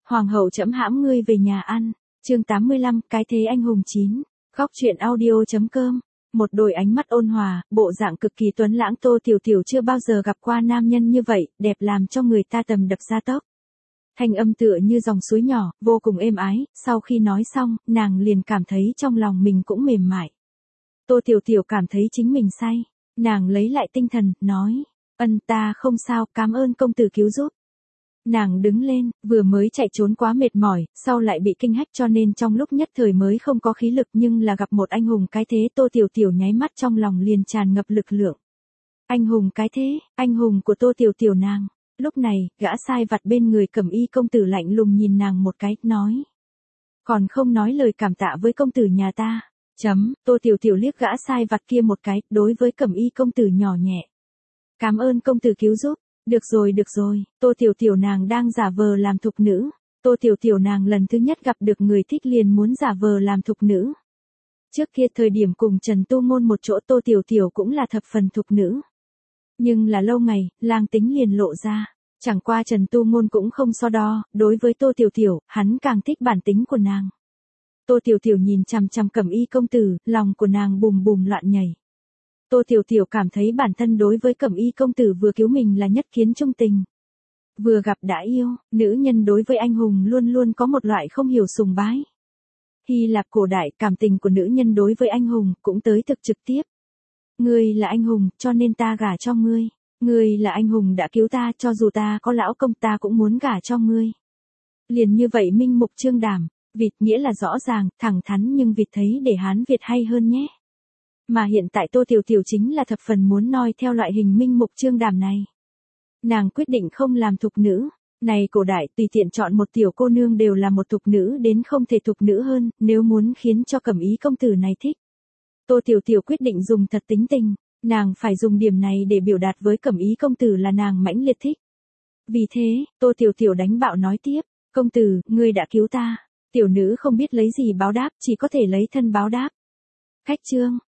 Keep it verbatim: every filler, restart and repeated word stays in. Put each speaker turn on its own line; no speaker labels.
Hoàng hậu trẫm hãm ngươi về nhà ăn. Chương tám mươi lăm, cái thế anh hùng chín. Góc truyện audio.com. Một đôi ánh mắt ôn hòa, bộ dạng cực kỳ tuấn lãng Tô Tiểu Tiểu chưa bao giờ gặp qua nam nhân như vậy, đẹp làm cho người ta tầm đập da tóc. Thanh âm tựa như dòng suối nhỏ, vô cùng êm ái, sau khi nói xong, nàng liền cảm thấy trong lòng mình cũng mềm mại. Tô Tiểu Tiểu cảm thấy chính mình say, nàng lấy lại tinh thần, nói, ân ta không sao, cảm ơn công tử cứu giúp. Nàng đứng lên, vừa mới chạy trốn quá mệt mỏi, sau lại bị kinh hách cho nên trong lúc nhất thời mới không có khí lực nhưng là gặp một anh hùng cái thế Tô Tiểu Tiểu nháy mắt trong lòng liền tràn ngập lực lượng. Anh hùng cái thế, anh hùng của Tô Tiểu Tiểu nàng. Lúc này, gã sai vặt bên người Cẩm Y công tử lạnh lùng nhìn nàng một cái, nói. Còn không nói lời cảm tạ với công tử nhà ta. Chấm, Tô Tiểu Tiểu liếc gã sai vặt kia một cái, đối với Cẩm Y công tử nhỏ nhẹ. Cảm ơn công tử cứu giúp. Được rồi được rồi, Tô Tiểu Tiểu nàng đang giả vờ làm thục nữ. Tô Tiểu Tiểu nàng lần thứ nhất gặp được người thích liền muốn giả vờ làm thục nữ. Trước kia thời điểm cùng Trần Tu Ngôn một chỗ Tô Tiểu Tiểu cũng là thập phần thục nữ. Nhưng là lâu ngày, lang tính liền lộ ra. Chẳng qua Trần Tu Ngôn cũng không so đo, đối với Tô Tiểu Tiểu, hắn càng thích bản tính của nàng. Tô Tiểu Tiểu nhìn chằm chằm Cẩm Y công tử, lòng của nàng bùm bùm loạn nhảy. Tô Tiểu Tiểu cảm thấy bản thân đối với Cẩm Y công tử vừa cứu mình là nhất kiến trung tình. Vừa gặp đã yêu, nữ nhân đối với anh hùng luôn luôn có một loại không hiểu sùng bái. Hy Lạp cổ đại cảm tình của nữ nhân đối với anh hùng cũng tới thực trực tiếp. Ngươi là anh hùng, cho nên ta gả cho ngươi. Ngươi là anh hùng đã cứu ta, cho dù ta có lão công ta cũng muốn gả cho ngươi. Liền như vậy minh mục trương đảm, vịt nghĩa là rõ ràng, thẳng thắn nhưng vịt thấy để Hán Việt hay hơn nhé. Mà hiện tại Tô Tiểu Tiểu chính là thập phần muốn noi theo loại hình minh mục trương đảm này. Nàng quyết định không làm thục nữ. Này cổ đại tùy tiện chọn một tiểu cô nương đều là một thục nữ đến không thể thục nữ hơn, nếu muốn khiến cho Cẩm Y công tử này thích. Tô Tiểu Tiểu quyết định dùng thật tính tình, nàng phải dùng điểm này để biểu đạt với Cẩm Y công tử là nàng mãnh liệt thích. Vì thế, Tô Tiểu Tiểu đánh bạo nói tiếp, công tử, ngươi đã cứu ta. Tiểu nữ không biết lấy gì báo đáp, chỉ có thể lấy thân báo đáp. Khách trương,